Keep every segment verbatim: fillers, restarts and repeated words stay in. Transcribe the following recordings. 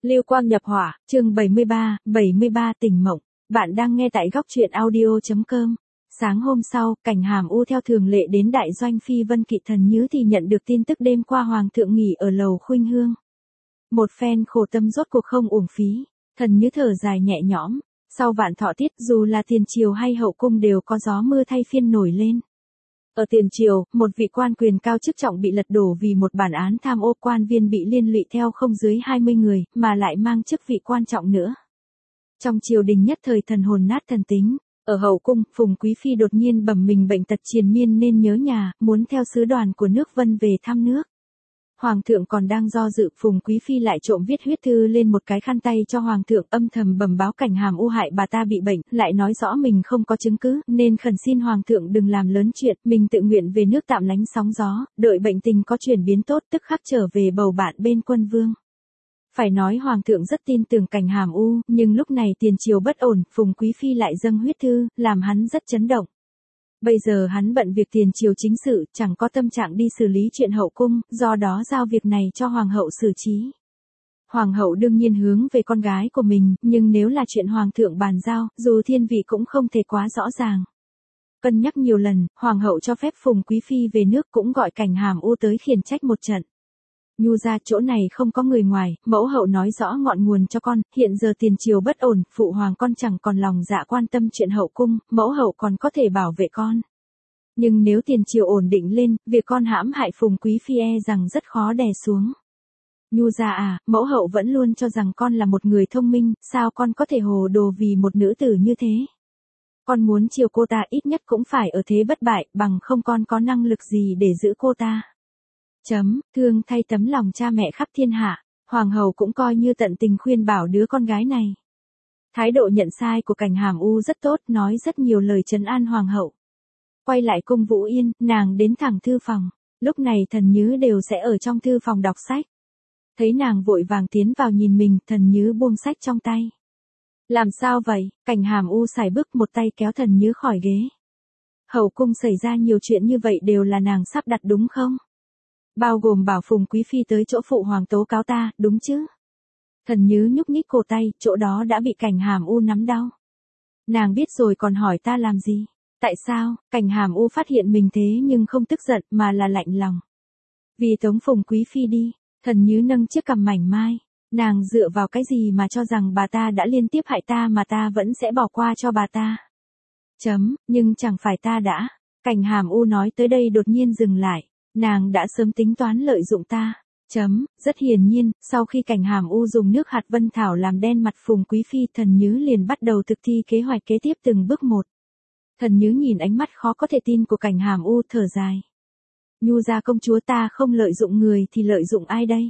Lưu quang nhập hỏa, chương bảy mươi ba, bảy mươi ba tình mộng. Bạn đang nghe tại góc truyện audio.com. Sáng hôm sau, Cảnh Hàm U theo thường lệ đến đại doanh Phi Vân Kỵ Thần Nhứ thì nhận được tin tức đêm qua Hoàng thượng nghỉ ở lầu Khuynh Hương. Một phen khổ tâm rốt cuộc không uổng phí, Thần Nhứ thở dài nhẹ nhõm. Sau vạn thọ tiết, dù là tiền triều hay hậu cung đều có gió mưa thay phiên nổi lên. Ở tiền triều, một vị quan quyền cao chức trọng bị lật đổ vì một bản án tham ô, quan viên bị liên lụy theo không dưới hai mươi người, mà lại mang chức vị quan trọng nữa. Trong triều đình nhất thời thần hồn nát thần tính. Ở hậu cung, Phùng Quý Phi đột nhiên bẩm mình bệnh tật triền miên nên nhớ nhà, muốn theo sứ đoàn của nước Vân về thăm nước. Hoàng thượng còn đang do dự, Phùng Quý Phi lại trộm viết huyết thư lên một cái khăn tay cho Hoàng thượng, âm thầm bẩm báo Cảnh Hàm U hại bà ta bị bệnh, lại nói rõ mình không có chứng cứ, nên khẩn xin Hoàng thượng đừng làm lớn chuyện, mình tự nguyện về nước tạm lánh sóng gió, đợi bệnh tình có chuyển biến tốt tức khắc trở về bầu bạn bên quân vương. Phải nói Hoàng thượng rất tin tưởng Cảnh Hàm U, nhưng lúc này tiền triều bất ổn, Phùng Quý Phi lại dâng huyết thư, làm hắn rất chấn động. Bây giờ hắn bận việc tiền triều chính sự, chẳng có tâm trạng đi xử lý chuyện hậu cung, do đó giao việc này cho Hoàng hậu xử trí. Hoàng hậu đương nhiên hướng về con gái của mình, nhưng nếu là chuyện Hoàng thượng bàn giao, dù thiên vị cũng không thể quá rõ ràng. Cân nhắc nhiều lần, Hoàng hậu cho phép Phùng Quý Phi về nước, cũng gọi Cảnh Hàm U tới khiển trách một trận. Nhu ra chỗ này không có người ngoài, mẫu hậu nói rõ ngọn nguồn cho con, hiện giờ tiền triều bất ổn, phụ hoàng con chẳng còn lòng dạ quan tâm chuyện hậu cung, mẫu hậu còn có thể bảo vệ con. Nhưng nếu tiền triều ổn định lên, việc con hãm hại Phùng Quý Phi e rằng rất khó đè xuống. Nhu ra à, mẫu hậu vẫn luôn cho rằng con là một người thông minh, sao con có thể hồ đồ vì một nữ tử như thế? Con muốn chiều cô ta ít nhất cũng phải ở thế bất bại, bằng không con có năng lực gì để giữ cô ta. Chấm, thương thay tấm lòng cha mẹ khắp thiên hạ, Hoàng hậu cũng coi như tận tình khuyên bảo đứa con gái này. Thái độ nhận sai của Cảnh Hàm U rất tốt, nói rất nhiều lời trấn an Hoàng hậu. Quay lại cung Vũ Yên, nàng đến thẳng thư phòng, lúc này Thần Nhứ đều sẽ ở trong thư phòng đọc sách. Thấy nàng vội vàng tiến vào nhìn mình, Thần Nhứ buông sách trong tay. Làm sao vậy? Cảnh Hàm U sải bước một tay kéo Thần Nhứ khỏi ghế. Hậu cung xảy ra nhiều chuyện như vậy đều là nàng sắp đặt đúng không? Bao gồm bảo Phùng Quý Phi tới chỗ phụ hoàng tố cáo ta, đúng chứ? Thần Nhứ nhúc nhích cổ tay, chỗ đó đã bị Cảnh Hàm U nắm đau. Nàng biết rồi còn hỏi ta làm gì? Tại sao? Cảnh Hàm U phát hiện mình thế nhưng không tức giận mà là lạnh lòng. Vì tống Phùng Quý Phi đi, Thần Nhứ nâng chiếc cằm mảnh mai. Nàng dựa vào cái gì mà cho rằng bà ta đã liên tiếp hại ta mà ta vẫn sẽ bỏ qua cho bà ta? Chấm, nhưng chẳng phải ta đã. Cảnh Hàm U nói tới đây đột nhiên dừng lại. Nàng đã sớm tính toán lợi dụng ta. Chấm, rất hiển nhiên, sau khi Cảnh Hàm U dùng nước hạt vân thảo làm đen mặt Phùng Quý Phi, Thần Nhứ liền bắt đầu thực thi kế hoạch kế tiếp từng bước một. Thần Nhứ nhìn ánh mắt khó có thể tin của Cảnh Hàm U, thở dài. Nhu gia công chúa, ta không lợi dụng người thì lợi dụng ai đây?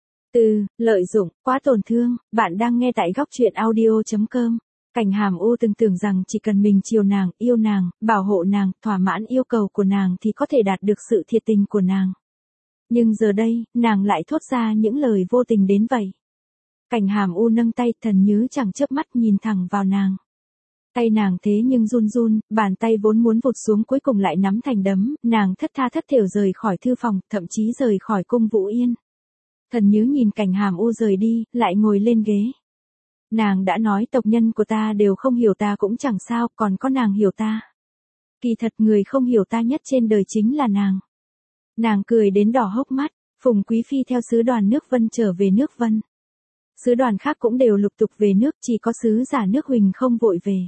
Từ, lợi dụng, quá tổn thương. Bạn đang nghe tại góc truyện audio.com. Cảnh Hàm U từng tưởng rằng chỉ cần mình chiều nàng, yêu nàng, bảo hộ nàng, thỏa mãn yêu cầu của nàng thì có thể đạt được sự thiệt tình của nàng. Nhưng giờ đây, nàng lại thốt ra những lời vô tình đến vậy. Cảnh Hàm U nâng tay, Thần Nhứ chẳng chớp mắt nhìn thẳng vào nàng. Tay nàng thế nhưng run run, bàn tay vốn muốn vụt xuống cuối cùng lại nắm thành đấm, nàng thất tha thất thểu rời khỏi thư phòng, thậm chí rời khỏi cung Vũ Yên. Thần Nhứ nhìn Cảnh Hàm U rời đi, lại ngồi lên ghế. Nàng đã nói tộc nhân của ta đều không hiểu ta cũng chẳng sao, còn có nàng hiểu ta. Kỳ thật người không hiểu ta nhất trên đời chính là nàng. Nàng cười đến đỏ hốc mắt. Phùng Quý Phi theo sứ đoàn nước Vân trở về nước Vân. Sứ đoàn khác cũng đều lục tục về nước, chỉ có sứ giả nước Huỳnh không vội về.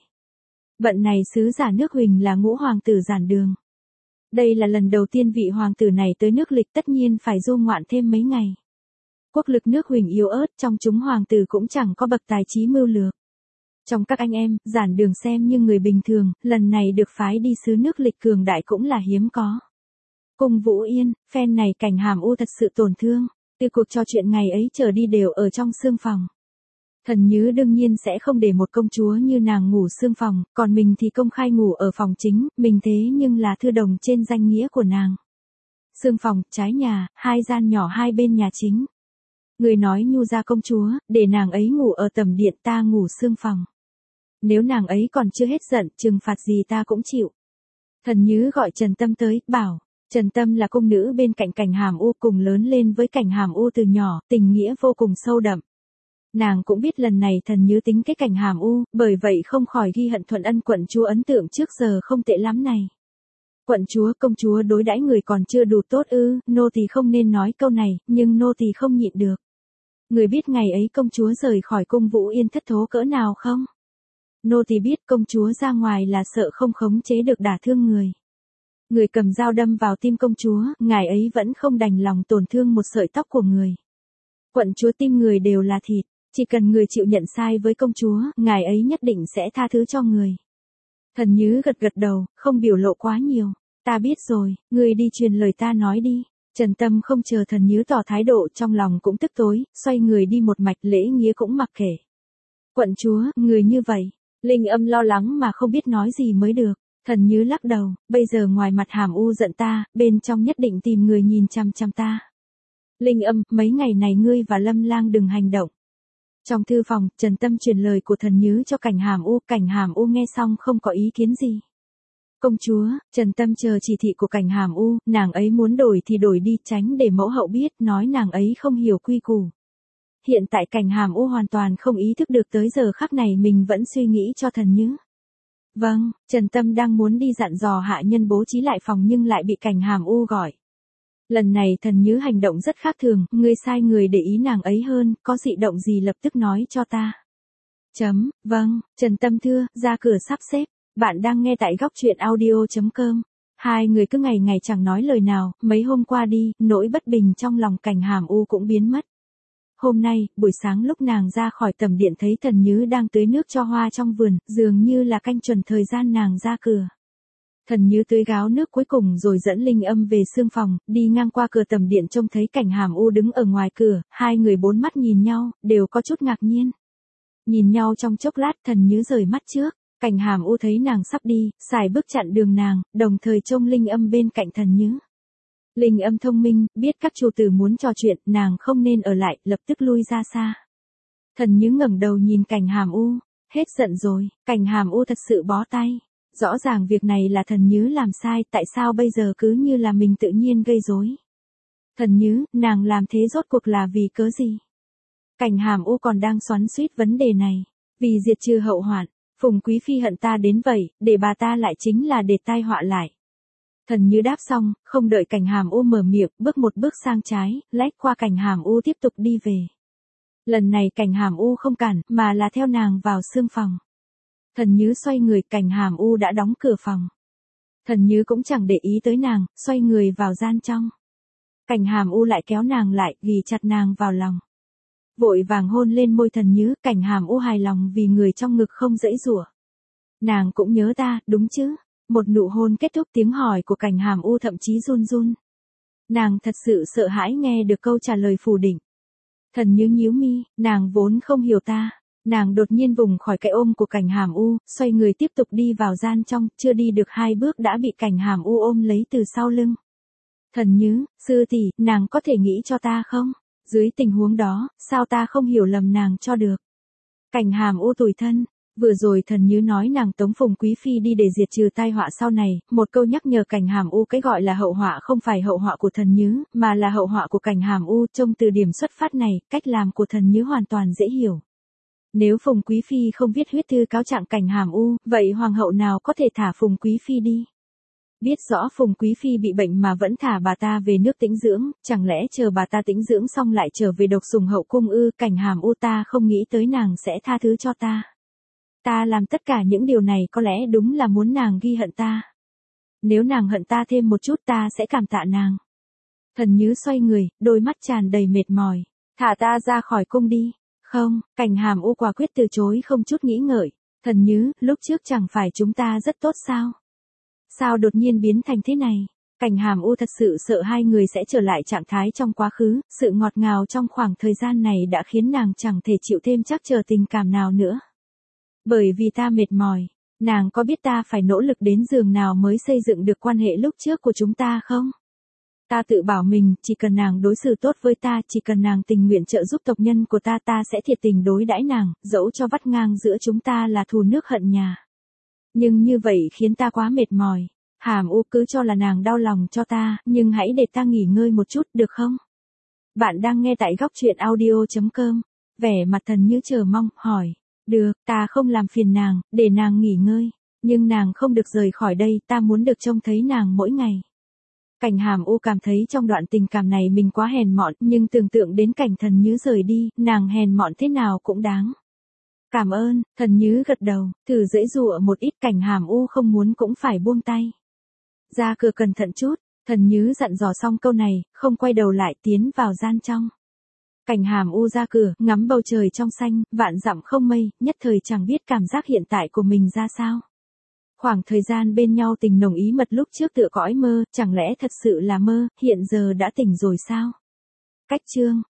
Bận này sứ giả nước Huỳnh là Ngũ hoàng tử Giản Đường. Đây là lần đầu tiên vị hoàng tử này tới nước Lịch, tất nhiên phải du ngoạn thêm mấy ngày. Quốc lực nước Huỳnh yếu ớt, trong chúng hoàng tử cũng chẳng có bậc tài trí mưu lược. Trong các anh em, Giản Đường xem như người bình thường, lần này được phái đi sứ nước Lịch cường đại cũng là hiếm có. Cung Vũ Yên, phen này Cảnh Hàm U thật sự tổn thương, từ cuộc trò chuyện ngày ấy trở đi đều ở trong sương phòng. Thần Nhứ đương nhiên sẽ không để một công chúa như nàng ngủ sương phòng, còn mình thì công khai ngủ ở phòng chính, mình thế nhưng là thư đồng trên danh nghĩa của nàng. Sương phòng, trái nhà, hai gian nhỏ hai bên nhà chính. Người nói Nhu gia công chúa, để nàng ấy ngủ ở tầm điện, ta ngủ sương phòng. Nếu nàng ấy còn chưa hết giận, trừng phạt gì ta cũng chịu. Thần Nhứ gọi Trần Tâm tới, bảo, Trần Tâm là cung nữ bên cạnh Cảnh Hàm U, cùng lớn lên với Cảnh Hàm U từ nhỏ, tình nghĩa vô cùng sâu đậm. Nàng cũng biết lần này thần Nhứ tính cái cảnh hàm u, bởi vậy không khỏi ghi hận thuận ân quận chúa ấn tượng trước giờ không tệ lắm này. Quận chúa công chúa đối đãi người còn chưa đủ tốt ư, nô tỳ không nên nói câu này, nhưng nô tỳ không nhịn được. Người biết ngày ấy công chúa rời khỏi cung Vũ Yên thất thố cỡ nào không? Nô tỳ biết công chúa ra ngoài là sợ không khống chế được đả thương người. Người cầm dao đâm vào tim công chúa, ngài ấy vẫn không đành lòng tổn thương một sợi tóc của người. Quận chúa tim người đều là thịt, chỉ cần người chịu nhận sai với công chúa, ngài ấy nhất định sẽ tha thứ cho người. Thần Nhứ gật gật đầu, không biểu lộ quá nhiều. Ta biết rồi, người đi truyền lời ta nói đi. Trần Tâm không chờ thần Nhứ tỏ thái độ, trong lòng cũng tức tối, xoay người đi một mạch, lễ nghĩa cũng mặc kệ. Quận chúa, người như vậy. Linh Âm lo lắng mà không biết nói gì mới được. Thần Nhứ lắc đầu, bây giờ ngoài mặt hàm u giận ta, bên trong nhất định tìm người nhìn chăm chăm ta. Linh Âm, mấy ngày này ngươi và Lâm Lang đừng hành động. Trong thư phòng, Trần Tâm truyền lời của thần Nhứ cho cảnh hàm u, cảnh hàm u nghe xong không có ý kiến gì. Công chúa, Trần Tâm chờ chỉ thị của cảnh hàm u, nàng ấy muốn đổi thì đổi đi, tránh để mẫu hậu biết, nói nàng ấy không hiểu quy củ. Hiện tại cảnh hàm u hoàn toàn không ý thức được tới giờ khắc này mình vẫn suy nghĩ cho thần Nhứ. Vâng, Trần Tâm đang muốn đi dặn dò hạ nhân bố trí lại phòng nhưng lại bị cảnh hàm u gọi. Lần này thần Nhứ hành động rất khác thường, ngươi sai người để ý nàng ấy hơn, có dị động gì lập tức nói cho ta. Chấm, vâng, Trần Tâm thưa, ra cửa sắp xếp, bạn đang nghe tại góc truyện audio chấm com. Hai người cứ ngày ngày chẳng nói lời nào, mấy hôm qua đi, nỗi bất bình trong lòng cảnh hàm u cũng biến mất. Hôm nay, buổi sáng lúc nàng ra khỏi tầm điện thấy thần Nhứ đang tưới nước cho hoa trong vườn, dường như là canh chuẩn thời gian nàng ra cửa. Thần Nhứ tưới gáo nước cuối cùng rồi dẫn Linh Âm về sương phòng, đi ngang qua cửa tầm điện trông thấy cảnh hàm u đứng ở ngoài cửa, hai người bốn mắt nhìn nhau, đều có chút ngạc nhiên. Nhìn nhau trong chốc lát thần Nhứ rời mắt trước, cảnh hàm u thấy nàng sắp đi, xài bước chặn đường nàng, đồng thời trông Linh Âm bên cạnh thần Nhứ. Linh Âm thông minh, biết các chủ tử muốn trò chuyện, nàng không nên ở lại, lập tức lui ra xa. Thần Nhứ ngẩng đầu nhìn cảnh hàm u, hết giận rồi, cảnh hàm u thật sự bó tay. Rõ ràng việc này là thần Nhứ làm sai, tại sao bây giờ cứ như là mình tự nhiên gây rối. Thần Nhứ, nàng làm thế rốt cuộc là vì cớ gì? Cảnh hàm u còn đang xoắn xuýt vấn đề này. Vì diệt trừ hậu hoạn, Phùng Quý Phi hận ta đến vậy, để bà ta lại chính là để tai họa lại. Thần Nhứ đáp xong, không đợi cảnh hàm u mở miệng, bước một bước sang trái, lách qua cảnh hàm u tiếp tục đi về. Lần này cảnh hàm u không cản, mà là theo nàng vào sương phòng. Thần Nhứ xoay người, cảnh hàm u đã đóng cửa phòng. Thần Nhứ cũng chẳng để ý tới nàng, xoay người vào gian trong. Cảnh hàm u lại kéo nàng lại, ghì chặt nàng vào lòng. Vội vàng hôn lên môi thần Nhứ, cảnh hàm u hài lòng vì người trong ngực không dãy rủa. Nàng cũng nhớ ta, đúng chứ? Một nụ hôn kết thúc tiếng hỏi của cảnh hàm u thậm chí run run. Nàng thật sự sợ hãi nghe được câu trả lời phủ định. Thần Nhứ nhíu mi, nàng vốn không hiểu ta. Nàng đột nhiên vùng khỏi cái ôm của cảnh hàm u, xoay người tiếp tục đi vào gian trong, chưa đi được hai bước đã bị cảnh hàm u ôm lấy từ sau lưng. Thần Nhứ, sư tỷ, nàng có thể nghĩ cho ta không? Dưới tình huống đó, sao ta không hiểu lầm nàng cho được? Cảnh hàm u tủi thân, vừa rồi thần Nhứ nói nàng tống Phùng Quý Phi đi để diệt trừ tai họa sau này, một câu nhắc nhở cảnh hàm u cái gọi là hậu họa không phải hậu họa của thần Nhứ, mà là hậu họa của cảnh hàm u, trông từ điểm xuất phát này, cách làm của thần Nhứ hoàn toàn dễ hiểu. Nếu Phùng Quý Phi không viết huyết thư cáo trạng cảnh hàm u, vậy hoàng hậu nào có thể thả Phùng Quý Phi đi? Biết rõ Phùng Quý Phi bị bệnh mà vẫn thả bà ta về nước tĩnh dưỡng, chẳng lẽ chờ bà ta tĩnh dưỡng xong lại trở về độc sủng hậu cung ư? Cảnh hàm u, ta không nghĩ tới nàng sẽ tha thứ cho ta. Ta làm tất cả những điều này có lẽ đúng là muốn nàng ghi hận ta. Nếu nàng hận ta thêm một chút ta sẽ cảm tạ nàng. Thần Nhứ xoay người, đôi mắt tràn đầy mệt mỏi. Thả ta ra khỏi cung đi. Không, cảnh hàm u quả quyết từ chối không chút nghĩ ngợi. Thần Nhứ, lúc trước chẳng phải chúng ta rất tốt sao? Sao đột nhiên biến thành thế này? Cảnh hàm u thật sự sợ hai người sẽ trở lại trạng thái trong quá khứ, sự ngọt ngào trong khoảng thời gian này đã khiến nàng chẳng thể chịu thêm chắc chờ tình cảm nào nữa. Bởi vì ta mệt mỏi, nàng có biết ta phải nỗ lực đến giường nào mới xây dựng được quan hệ lúc trước của chúng ta không? Ta tự bảo mình, chỉ cần nàng đối xử tốt với ta, chỉ cần nàng tình nguyện trợ giúp tộc nhân của ta, ta sẽ thiệt tình đối đãi nàng, dẫu cho vắt ngang giữa chúng ta là thù nước hận nhà. Nhưng như vậy khiến ta quá mệt mỏi. Hàm u, cứ cho là nàng đau lòng cho ta, nhưng hãy để ta nghỉ ngơi một chút, được không? Bạn đang nghe tại góc truyện audio chấm com. Vẻ mặt Thần Như chờ mong, hỏi. Được, ta không làm phiền nàng, để nàng nghỉ ngơi. Nhưng nàng không được rời khỏi đây, ta muốn được trông thấy nàng mỗi ngày. Cảnh Hàm U cảm thấy trong đoạn tình cảm này mình quá hèn mọn, nhưng tưởng tượng đến cảnh Thần Như rời đi, nàng hèn mọn thế nào cũng đáng. Cảm ơn, Thần Như gật đầu, thử dễ dụa một ít. Cảnh Hàm U không muốn cũng phải buông tay. Ra cửa cẩn thận chút, Thần Như dặn dò xong câu này, không quay đầu lại tiến vào gian trong. Cảnh Hàm U ra cửa, ngắm bầu trời trong xanh, vạn dặm không mây, nhất thời chẳng biết cảm giác hiện tại của mình ra sao. Khoảng thời gian bên nhau tình nồng ý mật lúc trước tựa cõi mơ, chẳng lẽ thật sự là mơ, hiện giờ đã tỉnh rồi sao? Cách chương